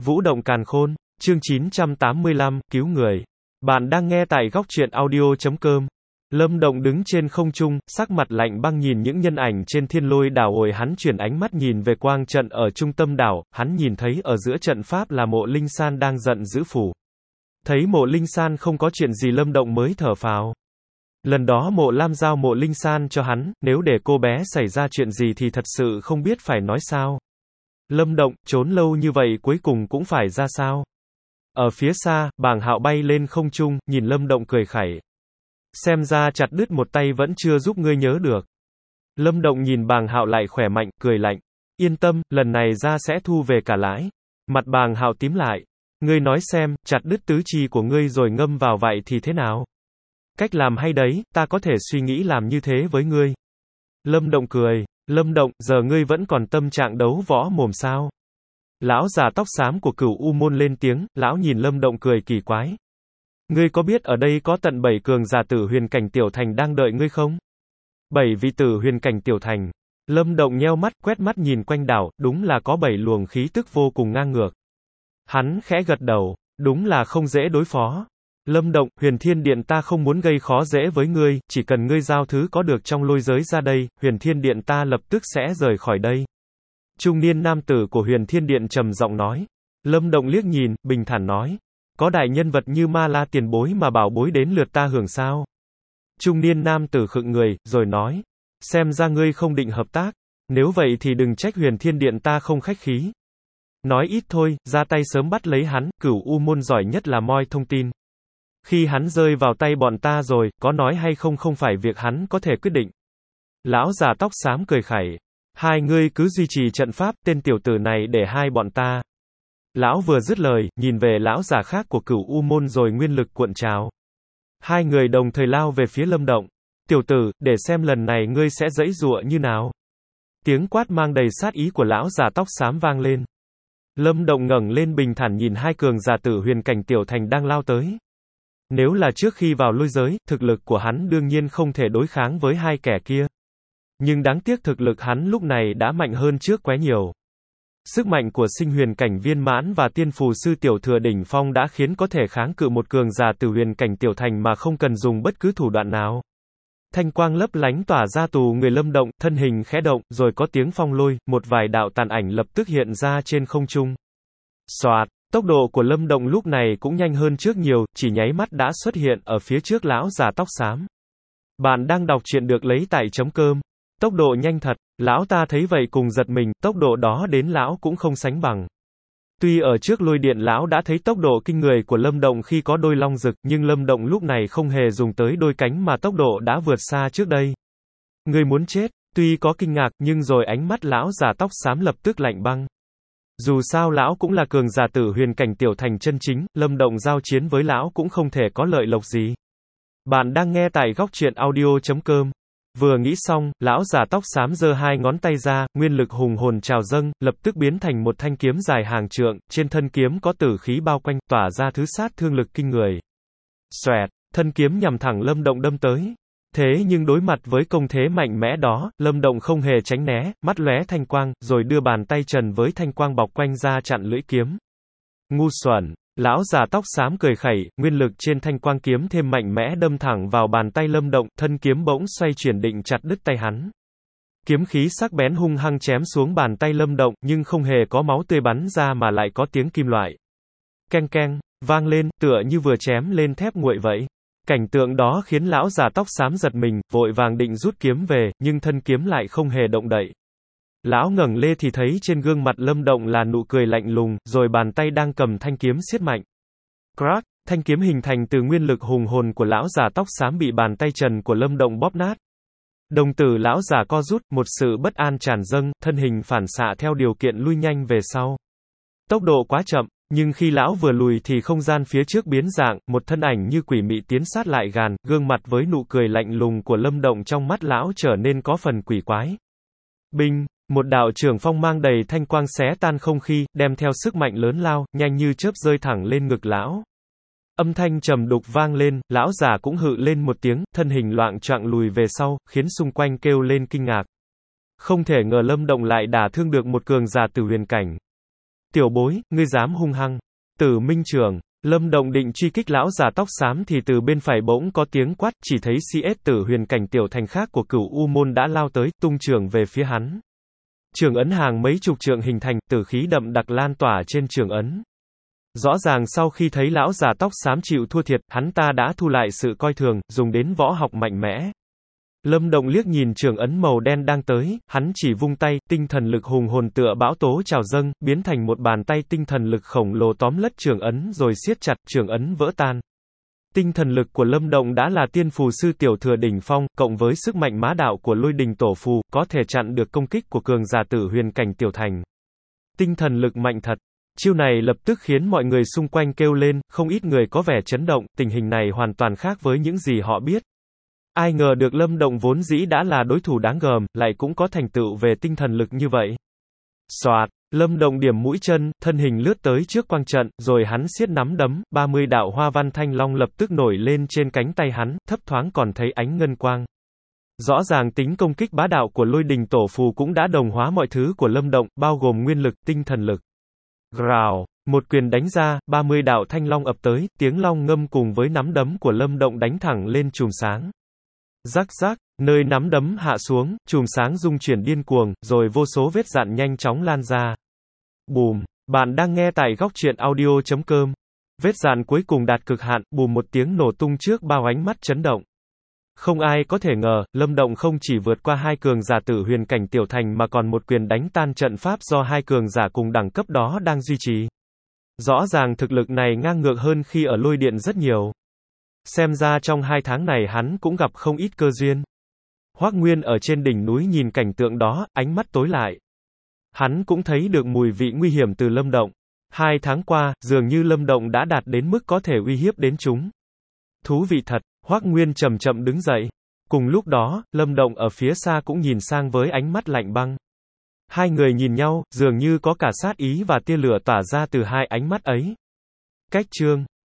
Vũ động càn khôn, chương 985, cứu người. Bạn đang nghe tại góc truyện audio.com. Lâm Động đứng trên không trung, sắc mặt lạnh băng nhìn những nhân ảnh trên thiên lôi đảo ồi hắn chuyển ánh mắt nhìn về quang trận ở trung tâm đảo, hắn nhìn thấy ở giữa trận pháp là Mộ Linh San đang giận dữ phủ. Thấy Mộ Linh San không có chuyện gì Lâm Động mới thở phào. Lần đó Mộ Lam giao Mộ Linh San cho hắn, nếu để cô bé xảy ra chuyện gì thì thật sự không biết phải nói sao. Lâm Động, trốn lâu như vậy cuối cùng cũng phải ra sao? Ở phía xa, Bàng Hạo bay lên không trung, nhìn Lâm Động cười khẩy. Xem ra chặt đứt một tay vẫn chưa giúp ngươi nhớ được. Lâm Động nhìn Bàng Hạo lại khỏe mạnh, cười lạnh. Yên tâm, lần này ra sẽ thu về cả lãi. Mặt Bàng Hạo tím lại. Ngươi nói xem, chặt đứt tứ chi của ngươi rồi ngâm vào vậy thì thế nào? Cách làm hay đấy, ta có thể suy nghĩ làm như thế với ngươi. Lâm Động cười. Lâm Động, giờ ngươi vẫn còn tâm trạng đấu võ mồm sao? Lão già tóc xám của Cửu U môn lên tiếng, lão nhìn Lâm Động cười kỳ quái. Ngươi có biết ở đây có tận 7 cường giả tử huyền cảnh tiểu thành đang đợi ngươi không? 7 vị tử huyền cảnh tiểu thành. Lâm Động nheo mắt, quét mắt nhìn quanh đảo, đúng là có 7 luồng khí tức vô cùng ngang ngược. Hắn khẽ gật đầu, đúng là không dễ đối phó. Lâm Động, Huyền Thiên Điện ta không muốn gây khó dễ với ngươi, chỉ cần ngươi giao thứ có được trong lôi giới ra đây, Huyền Thiên Điện ta lập tức sẽ rời khỏi đây. Trung niên nam tử của Huyền Thiên Điện trầm giọng nói. Lâm Động liếc nhìn, bình thản nói. Có đại nhân vật như Ma La tiền bối mà bảo bối đến lượt ta hưởng sao? Trung niên nam tử khựng người, rồi nói. Xem ra ngươi không định hợp tác. Nếu vậy thì đừng trách Huyền Thiên Điện ta không khách khí. Nói ít thôi, ra tay sớm bắt lấy hắn, Cửu U môn giỏi nhất là moi thông tin. Khi hắn rơi vào tay bọn ta rồi, có nói hay không không phải việc hắn có thể quyết định. Lão già tóc xám cười khẩy. Hai ngươi cứ duy trì trận pháp, tên tiểu tử này để hai bọn ta. Lão vừa dứt lời, nhìn về lão già khác của Cửu U môn rồi nguyên lực cuộn trào. Hai người đồng thời lao về phía Lâm Động. Tiểu tử, để xem lần này ngươi sẽ giãy giụa như nào. Tiếng quát mang đầy sát ý của lão già tóc xám vang lên. Lâm Động ngẩng lên bình thản nhìn hai cường giả tử huyền cảnh tiểu thành đang lao tới. Nếu là trước khi vào lôi giới, thực lực của hắn đương nhiên không thể đối kháng với hai kẻ kia. Nhưng đáng tiếc thực lực hắn lúc này đã mạnh hơn trước quá nhiều. Sức mạnh của sinh huyền cảnh viên mãn và tiên phù sư tiểu thừa đỉnh phong đã khiến có thể kháng cự một cường giả tử huyền cảnh tiểu thành mà không cần dùng bất cứ thủ đoạn nào. Thanh quang lấp lánh tỏa ra tù người Lâm Động, thân hình khẽ động, rồi có tiếng phong lôi, một vài đạo tàn ảnh lập tức hiện ra trên không trung. Soạt, tốc độ của Lâm Động lúc này cũng nhanh hơn trước nhiều, chỉ nháy mắt đã xuất hiện ở phía trước lão già tóc xám. Bạn đang đọc truyện được lấy tại .com. Tốc độ nhanh thật, lão ta thấy vậy cùng giật mình, tốc độ đó đến lão cũng không sánh bằng. Tuy ở trước lôi điện lão đã thấy tốc độ kinh người của Lâm Động khi có đôi long rực, nhưng Lâm Động lúc này không hề dùng tới đôi cánh mà tốc độ đã vượt xa trước đây. Người muốn chết, tuy có kinh ngạc nhưng rồi ánh mắt lão già tóc xám lập tức lạnh băng. Dù sao lão cũng là cường giả tử huyền cảnh tiểu thành chân chính, Lâm Động giao chiến với lão cũng không thể có lợi lộc gì. Bạn đang nghe tại góc truyện audio.com. Vừa nghĩ xong, lão già tóc xám giơ hai ngón tay ra, nguyên lực hùng hồn trào dâng, lập tức biến thành một thanh kiếm dài hàng trượng, trên thân kiếm có tử khí bao quanh, tỏa ra thứ sát thương lực kinh người. Xoẹt, thân kiếm nhằm thẳng Lâm Động đâm tới. Thế nhưng đối mặt với công thế mạnh mẽ đó, Lâm Động không hề tránh né, mắt lóe thanh quang, rồi đưa bàn tay trần với thanh quang bọc quanh ra chặn lưỡi kiếm. Ngu xuẩn! Lão già tóc xám cười khẩy, nguyên lực trên thanh quang kiếm thêm mạnh mẽ đâm thẳng vào bàn tay Lâm Động, thân kiếm bỗng xoay chuyển định chặt đứt tay hắn. Kiếm khí sắc bén hung hăng chém xuống bàn tay Lâm Động, nhưng không hề có máu tươi bắn ra mà lại có tiếng kim loại. Keng keng, vang lên, tựa như vừa chém lên thép nguội vậy. Cảnh tượng đó khiến lão già tóc xám giật mình, vội vàng định rút kiếm về, nhưng thân kiếm lại không hề động đậy. Lão ngẩng lên thì thấy trên gương mặt Lâm Động là nụ cười lạnh lùng, rồi bàn tay đang cầm thanh kiếm siết mạnh. Crack, thanh kiếm hình thành từ nguyên lực hùng hồn của lão già tóc xám bị bàn tay trần của Lâm Động bóp nát. Đồng tử lão già co rút, một sự bất an tràn dâng, thân hình phản xạ theo điều kiện lui nhanh về sau. Tốc độ quá chậm, nhưng khi lão vừa lùi thì không gian phía trước biến dạng, một thân ảnh như quỷ mị tiến sát lại gần, gương mặt với nụ cười lạnh lùng của Lâm Động trong mắt lão trở nên có phần quỷ quái. Binh! Một đạo trường phong mang đầy thanh quang xé tan không khí, đem theo sức mạnh lớn lao, nhanh như chớp rơi thẳng lên ngực lão. Âm thanh trầm đục vang lên, lão già cũng hự lên một tiếng, thân hình loạng choạng lùi về sau, khiến xung quanh kêu lên kinh ngạc. Không thể ngờ Lâm Động lại đả thương được một cường giả tử huyền cảnh. Tiểu bối, ngươi dám hung hăng. Tử Minh trưởng. Lâm Động định truy kích lão già tóc xám thì từ bên phải bỗng có tiếng quát, chỉ thấy CS Tử Huyền cảnh tiểu thành khác của Cửu U môn đã lao tới, tung trường về phía hắn. Trường ấn hàng mấy chục trượng hình thành, tử khí đậm đặc lan tỏa trên trường ấn. Rõ ràng sau khi thấy lão già tóc xám chịu thua thiệt, hắn ta đã thu lại sự coi thường, dùng đến võ học mạnh mẽ. Lâm Động liếc nhìn trường ấn màu đen đang tới, hắn chỉ vung tay, tinh thần lực hùng hồn tựa bão tố trào dâng, biến thành một bàn tay tinh thần lực khổng lồ tóm lất trường ấn rồi siết chặt, trường ấn vỡ tan. Tinh thần lực của Lâm Động đã là tiên phù sư tiểu thừa đỉnh phong, cộng với sức mạnh bá đạo của lôi đình tổ phù, có thể chặn được công kích của cường giả Tử Huyền cảnh tiểu thành. Tinh thần lực mạnh thật. Chiêu này lập tức khiến mọi người xung quanh kêu lên, không ít người có vẻ chấn động, tình hình này hoàn toàn khác với những gì họ biết. Ai ngờ được Lâm Động vốn dĩ đã là đối thủ đáng gờm, lại cũng có thành tựu về tinh thần lực như vậy. Soạt, Lâm Động điểm mũi chân, thân hình lướt tới trước quang trận, rồi hắn siết nắm đấm, 30 đạo hoa văn thanh long lập tức nổi lên trên cánh tay hắn, thấp thoáng còn thấy ánh ngân quang. Rõ ràng tính công kích bá đạo của lôi đình tổ phù cũng đã đồng hóa mọi thứ của Lâm Động, bao gồm nguyên lực, tinh thần lực. Rào, một quyền đánh ra, 30 đạo thanh long ập tới, tiếng long ngâm cùng với nắm đấm của Lâm Động đánh thẳng lên chùm sáng. Rắc rắc, nơi nắm đấm hạ xuống, chùm sáng rung chuyển điên cuồng, rồi vô số vết dạn nhanh chóng lan ra. Bùm, bạn đang nghe tại góc truyện audio.com. Vết dạn cuối cùng đạt cực hạn, bùm một tiếng nổ tung trước bao ánh mắt chấn động. Không ai có thể ngờ, Lâm Động không chỉ vượt qua hai cường giả Tử Huyền cảnh tiểu thành mà còn một quyền đánh tan trận pháp do hai cường giả cùng đẳng cấp đó đang duy trì. Rõ ràng thực lực này ngang ngược hơn khi ở lôi điện rất nhiều. Xem ra trong 2 tháng này hắn cũng gặp không ít cơ duyên. Hoắc Nguyên ở trên đỉnh núi nhìn cảnh tượng đó, ánh mắt tối lại. Hắn cũng thấy được mùi vị nguy hiểm từ Lâm Động. 2 tháng qua, dường như Lâm Động đã đạt đến mức có thể uy hiếp đến chúng. Thú vị thật, Hoắc Nguyên chậm chậm đứng dậy. Cùng lúc đó, Lâm Động ở phía xa cũng nhìn sang với ánh mắt lạnh băng. Hai người nhìn nhau, dường như có cả sát ý và tia lửa tỏa ra từ hai ánh mắt ấy. Cách chương